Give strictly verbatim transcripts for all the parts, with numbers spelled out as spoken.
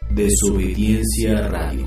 Desobediencia Radio.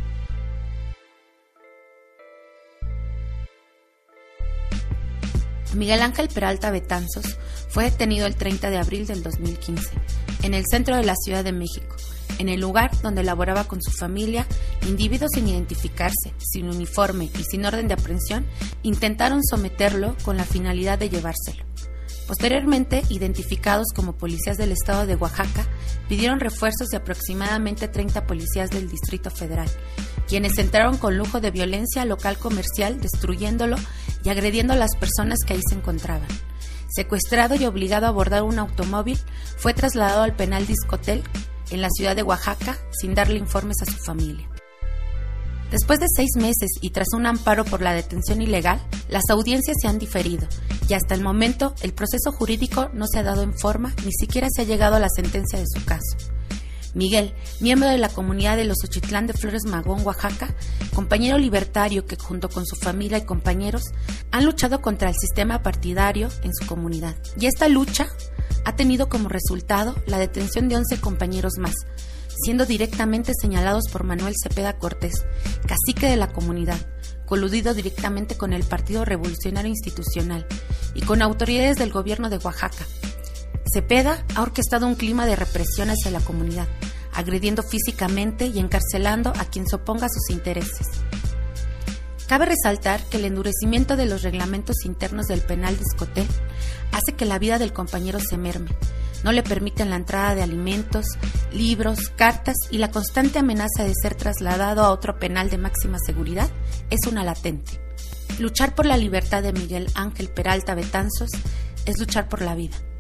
Miguel Ángel Peralta Betanzos fue detenido el treinta de abril del dos mil quince, en el centro de la Ciudad de México, en el lugar donde laboraba con su familia. Individuos sin identificarse, sin uniforme y sin orden de aprehensión intentaron someterlo con la finalidad de llevárselo. Posteriormente, identificados como policías del estado de Oaxaca, pidieron refuerzos de aproximadamente treinta policías del Distrito Federal, quienes entraron con lujo de violencia al local comercial, destruyéndolo y agrediendo a las personas que ahí se encontraban. Secuestrado y obligado a abordar un automóvil, fue trasladado al penal Discotel en la ciudad de Oaxaca sin darle informes a su familia. Después de seis meses y tras un amparo por la detención ilegal, las audiencias se han diferido y hasta el momento el proceso jurídico no se ha dado en forma, ni siquiera se ha llegado a la sentencia de su caso. Miguel, miembro de la comunidad de los Xochitlán de Flores Magón, Oaxaca, compañero libertario que junto con su familia y compañeros han luchado contra el sistema partidario en su comunidad. Y esta lucha ha tenido como resultado la detención de once compañeros más, siendo directamente señalados por Manuel Cepeda Cortés, cacique de la comunidad, coludido directamente con el Partido Revolucionario Institucional y con autoridades del gobierno de Oaxaca. Cepeda ha orquestado un clima de represión hacia la comunidad, agrediendo físicamente y encarcelando a quien se oponga a sus intereses. Cabe resaltar que el endurecimiento de los reglamentos internos del penal Discotel hace que la vida del compañero se merme. No le permiten la entrada de alimentos, libros, cartas y la constante amenaza de ser trasladado a otro penal de máxima seguridad es una latente. Luchar por la libertad de Miguel Ángel Peralta Betanzos es luchar por la vida.